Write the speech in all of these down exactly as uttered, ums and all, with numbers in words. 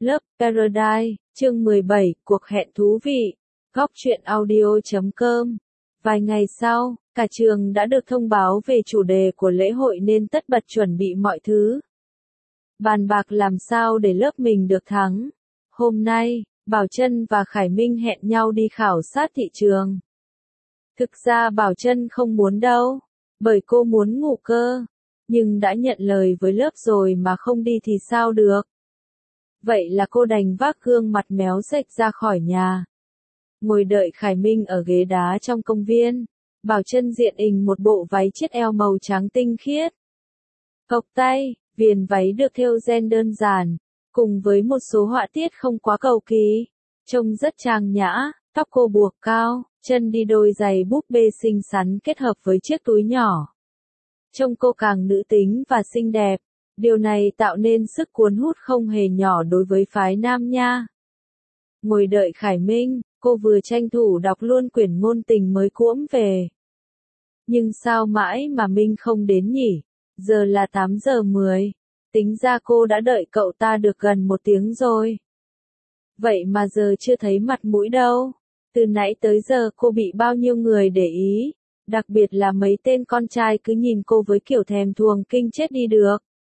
Love Paradise, chương mười bảy, cuộc hẹn thú vị. Góc truyện audio chấm com. Vài ngày sau, cả trường đã được thông báo về chủ đề của lễ hội nên tất bật chuẩn bị mọi thứ. Bàn bạc làm sao để lớp mình được thắng. Hôm nay, Bảo Trân và Khải Minh hẹn nhau đi khảo sát thị trường. Thực ra Bảo Trân không muốn đâu, bởi cô muốn ngủ cơ. Nhưng đã nhận lời với lớp rồi mà không đi thì sao được. Vậy là cô đành vác gương mặt méo sệch ra khỏi nhà. Ngồi đợi Khải Minh ở ghế đá trong công viên. Bảo Trân diện ình một bộ váy chiết eo màu trắng tinh khiết. Cộc tay, viền váy được thêu ren đơn giản, cùng với một số họa tiết không quá cầu kỳ. Trông rất trang nhã, tóc cô buộc cao, chân đi đôi giày búp bê xinh xắn kết hợp với chiếc túi nhỏ. Trông cô càng nữ tính và xinh đẹp. Điều này tạo nên sức cuốn hút không hề nhỏ đối với phái nam nha. Ngồi đợi Khải Minh, cô vừa tranh thủ đọc luôn quyển ngôn tình mới cuỗm về. Nhưng sao mãi mà Minh không đến nhỉ? Giờ là tám giờ mười. Tính ra cô đã đợi cậu ta được gần một tiếng rồi. Vậy mà giờ chưa thấy mặt mũi đâu. Từ nãy tới giờ cô bị bao nhiêu người để ý. Đặc biệt là mấy tên con trai cứ nhìn cô với kiểu thèm thuồng kinh chết đi được.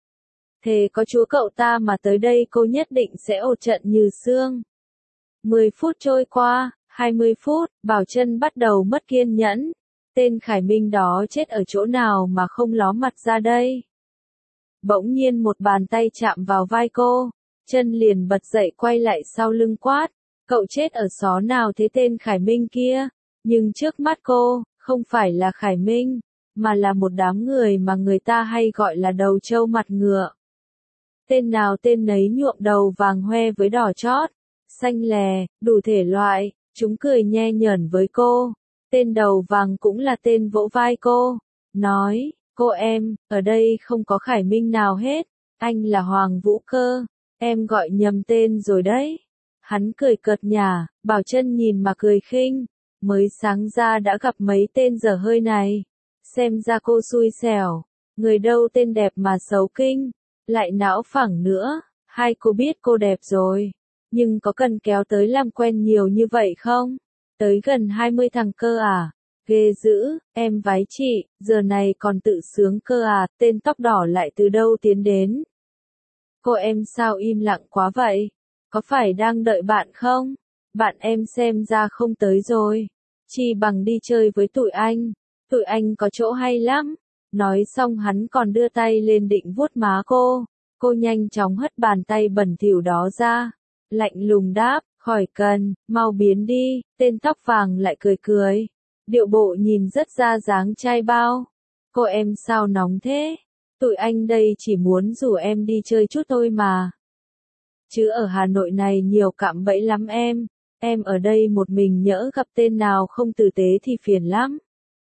Thế có chúa cậu ta mà tới đây cô nhất định sẽ ột trận như xương. mười phút trôi qua, hai mươi phút, Bảo Trân bắt đầu mất kiên nhẫn. Tên Khải Minh đó chết ở chỗ nào mà không ló mặt ra đây. Bỗng nhiên một bàn tay chạm vào vai cô, Trân liền bật dậy quay lại sau lưng quát. Cậu chết ở xó nào thế tên Khải Minh kia? Nhưng trước mắt cô, không phải là Khải Minh, mà là một đám người mà người ta hay gọi là đầu trâu mặt ngựa. Tên nào tên nấy nhuộm đầu vàng hoe với đỏ chót, xanh lè, đủ thể loại, chúng cười nhe nhởn với cô. Tên đầu vàng cũng là tên vỗ vai cô, nói, cô em, ở đây không có Khải Minh nào hết, anh là Hoàng Vũ Cơ, em gọi nhầm tên rồi đấy. Hắn cười cợt nhả, Bảo Trân nhìn mà cười khinh, mới sáng ra đã gặp mấy tên dở hơi này. Xem ra cô xui xẻo, người đâu tên đẹp mà xấu kinh. Lại não phẳng nữa, hai cô biết cô đẹp rồi, nhưng có cần kéo tới làm quen nhiều như vậy không? Tới gần hai mươi thằng cơ à? Ghê dữ, em vái chị, giờ này còn tự sướng cơ à, tên tóc đỏ lại từ đâu tiến đến? Cô em sao im lặng quá vậy? Có phải đang đợi bạn không? Bạn em xem ra không tới rồi. Chi bằng đi chơi với tụi anh, tụi anh có chỗ hay lắm. Nói xong hắn còn đưa tay lên định vuốt má cô. Cô nhanh chóng hất bàn tay bẩn thỉu đó ra. Lạnh lùng đáp, khỏi cần, mau biến đi. Tên tóc vàng lại cười cười. Điệu bộ nhìn rất ra dáng trai bao. Cô em sao nóng thế? Tụi anh đây chỉ muốn rủ em đi chơi chút thôi mà. Chứ ở Hà Nội này nhiều cạm bẫy lắm em. Em ở đây một mình nhỡ gặp tên nào không tử tế thì phiền lắm.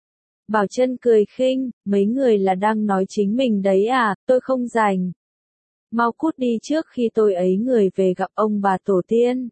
Bảo Trân cười khinh, mấy người là đang nói chính mình đấy à, tôi không rảnh. Mau cút đi trước khi tôi ấy người về gặp ông bà tổ tiên.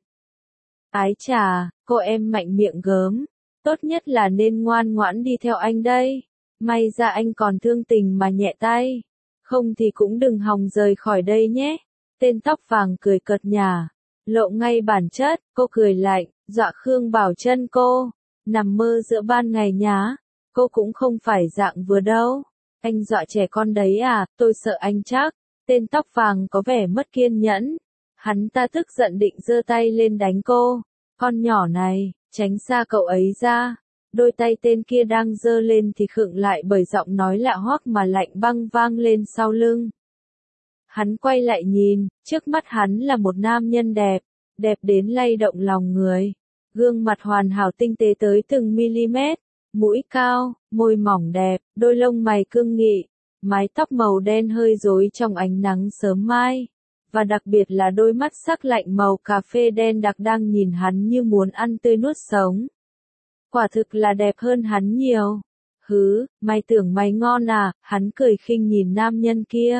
Ái chà, cô em mạnh miệng gớm, tốt nhất là nên ngoan ngoãn đi theo anh đây. May ra anh còn thương tình mà nhẹ tay, không thì cũng đừng hòng rời khỏi đây nhé. Tên tóc vàng cười cợt nhả, lộ ngay bản chất, cô cười lạnh, dọa Khương Bảo Trân cô, nằm mơ giữa ban ngày nhá. Cô cũng không phải dạng vừa đâu. Anh dọa trẻ con đấy à, tôi sợ anh chắc. Tên tóc vàng có vẻ mất kiên nhẫn. Hắn ta tức giận định giơ tay lên đánh cô. Con nhỏ này, tránh xa cậu ấy ra. Đôi tay tên kia đang giơ lên thì khựng lại bởi giọng nói lạ hoắc mà lạnh băng vang lên sau lưng. Hắn quay lại nhìn, trước mắt hắn là một nam nhân đẹp, đẹp đến lay động lòng người. Gương mặt hoàn hảo tinh tế tới từng mm. Mũi cao, môi mỏng đẹp, đôi lông mày cương nghị, mái tóc màu đen hơi rối trong ánh nắng sớm mai, và đặc biệt là đôi mắt sắc lạnh màu cà phê đen đặc đang nhìn hắn như muốn ăn tươi nuốt sống. Quả thực là đẹp hơn hắn nhiều. Hứ, mày tưởng mày ngon à, hắn cười khinh nhìn nam nhân kia.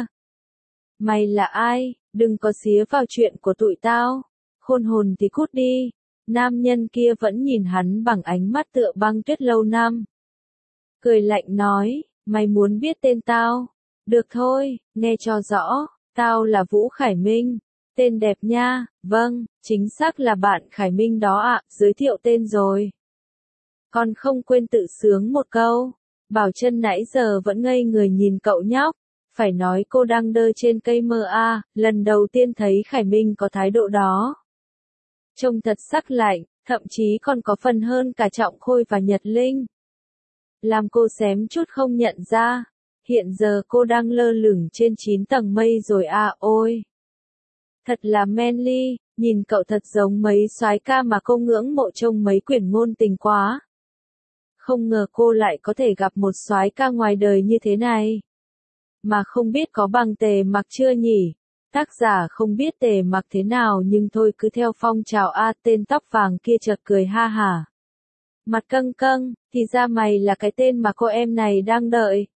Mày là ai, đừng có xía vào chuyện của tụi tao, khôn hồn thì cút đi. Nam nhân kia vẫn nhìn hắn bằng ánh mắt tựa băng tuyết lâu năm. Cười lạnh nói, mày muốn biết tên tao? Được thôi, nghe cho rõ, tao là Vũ Khải Minh. Tên đẹp nha, vâng, chính xác là bạn Khải Minh đó ạ, giới thiệu tên rồi. Còn không quên tự sướng một câu. Bảo Trân nãy giờ vẫn ngây người nhìn cậu nhóc. Phải nói cô đang đơ trên cây mơ a, lần đầu tiên thấy Khải Minh có thái độ đó. Trông thật sắc lạnh, thậm chí còn có phần hơn cả Trọng Khôi và Nhật Linh. Làm cô xém chút không nhận ra. Hiện giờ cô đang lơ lửng trên chín tầng mây rồi à ôi. Thật là manly, nhìn cậu thật giống mấy soái ca mà cô ngưỡng mộ trong mấy quyển ngôn tình quá. Không ngờ cô lại có thể gặp một soái ca ngoài đời như thế này. Mà không biết có bằng Tề Mặc chưa nhỉ? Tác giả không biết Tề Mặc thế nào nhưng thôi cứ theo phong trào a, tên tóc vàng kia chợt cười ha hả. Mặt căng căng, thì ra mày là cái tên mà cô em này đang đợi.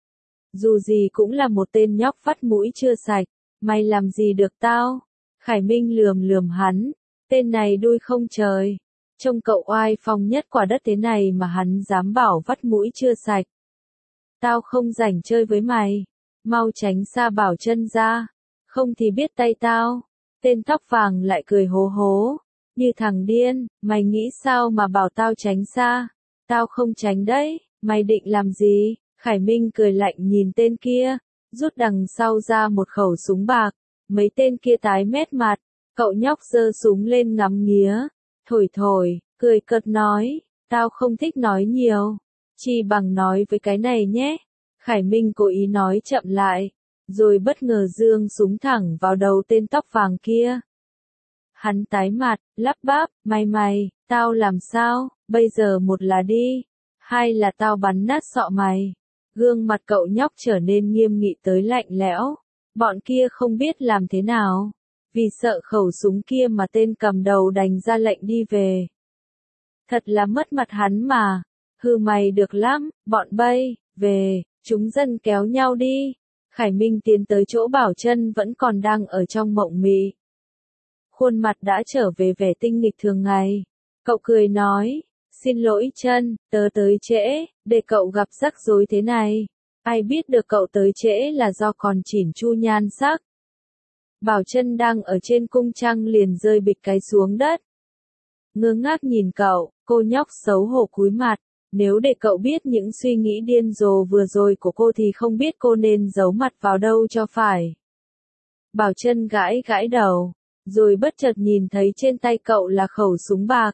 Dù gì cũng là một tên nhóc vắt mũi chưa sạch, mày làm gì được tao? Khải Minh lườm lườm hắn, tên này đuôi không trời. Trông cậu oai phong nhất quả đất thế này mà hắn dám bảo vắt mũi chưa sạch. Tao không rảnh chơi với mày, mau tránh xa Bảo Trân ra, không thì biết tay tao. Tên tóc vàng lại cười hố hố, như thằng điên, mày nghĩ sao mà bảo tao tránh xa? Tao không tránh đấy, mày định làm gì? Khải Minh cười lạnh nhìn tên kia, rút đằng sau ra một khẩu súng bạc. Mấy tên kia tái mét mặt, cậu nhóc giơ súng lên ngắm nghía, thổi thổi, cười cợt nói, tao không thích nói nhiều, chi bằng nói với cái này nhé. Khải Minh cố ý nói chậm lại, rồi bất ngờ giương súng thẳng vào đầu tên tóc vàng kia. Hắn tái mặt, lắp bắp, mày mày, tao làm sao, bây giờ một là đi, hai là tao bắn nát sọ mày. Gương mặt cậu nhóc trở nên nghiêm nghị tới lạnh lẽo. Bọn kia không biết làm thế nào. Vì sợ khẩu súng kia mà tên cầm đầu đành ra lệnh đi về. Thật là mất mặt hắn mà. Hừ mày được lắm, bọn bay, về, chúng dân kéo nhau đi. Khải Minh tiến tới chỗ Bảo Trân vẫn còn đang ở trong mộng mị. Khuôn mặt đã trở về vẻ tinh nghịch thường ngày. Cậu cười nói, xin lỗi Trân, tớ tới trễ, để cậu gặp rắc rối thế này. Ai biết được cậu tới trễ là do còn chỉn chu nhan sắc. Bảo Trân đang ở trên cung trăng liền rơi bịch cái xuống đất. Ngơ ngác nhìn cậu, cô nhóc xấu hổ cúi mặt. Nếu để cậu biết những suy nghĩ điên rồ vừa rồi của cô thì không biết cô nên giấu mặt vào đâu cho phải. Bảo Trân gãi gãi đầu, rồi bất chợt nhìn thấy trên tay cậu là khẩu súng bạc.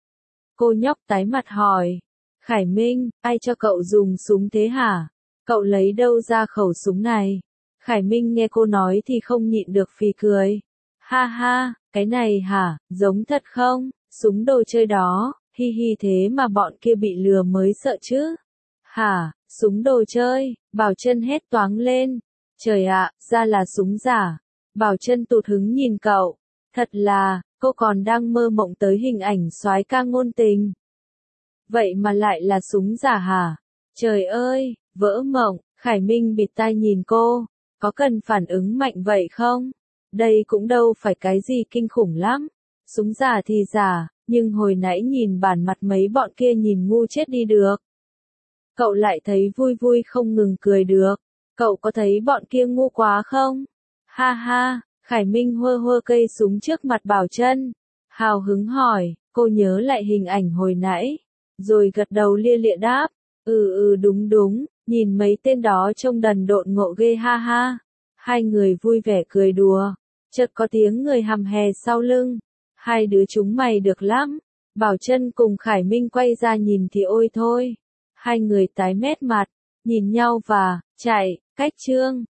Cô nhóc tái mặt hỏi, Khải Minh, ai cho cậu dùng súng thế hả? Cậu lấy đâu ra khẩu súng này? Khải Minh nghe cô nói thì không nhịn được phì cười. Ha ha, cái này hả, giống thật không? Súng đồ chơi đó, hi hi thế mà bọn kia bị lừa mới sợ chứ. Hả, súng đồ chơi, Bảo Trân hét toáng lên. Trời ạ, ra là súng giả. Bảo Trân tụt hứng nhìn cậu. Thật là, cô còn đang mơ mộng tới hình ảnh soái ca ngôn tình. Vậy mà lại là súng giả hả? Trời ơi, vỡ mộng, Khải Minh bịt tai nhìn cô. Có cần phản ứng mạnh vậy không? Đây cũng đâu phải cái gì kinh khủng lắm. Súng giả thì giả, nhưng hồi nãy nhìn bản mặt mấy bọn kia nhìn ngu chết đi được. Cậu lại thấy vui vui không ngừng cười được. Cậu có thấy bọn kia ngu quá không? Ha ha, Khải Minh hơ hơ cây súng trước mặt Bảo Trân. Hào hứng hỏi, cô nhớ lại hình ảnh hồi nãy. Rồi gật đầu lia lịa đáp. Ừ ừ đúng đúng, nhìn mấy tên đó trông đần độn ngộ ghê ha ha. Hai người vui vẻ cười đùa. Chợt có tiếng người hầm hè sau lưng. Hai đứa chúng mày được lắm. Bảo Trân cùng Khải Minh quay ra nhìn thì ôi thôi. Hai người tái mét mặt, nhìn nhau và chạy, cách chương.